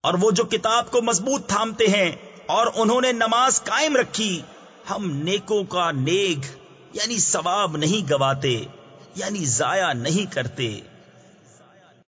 और वो जो किताब को मजबूत थामते हैं और उन्होंने नमाज कायम रखी, हम नेकों का नेक यानी सवाब नहीं गवाते, यानी जाया नहीं करते।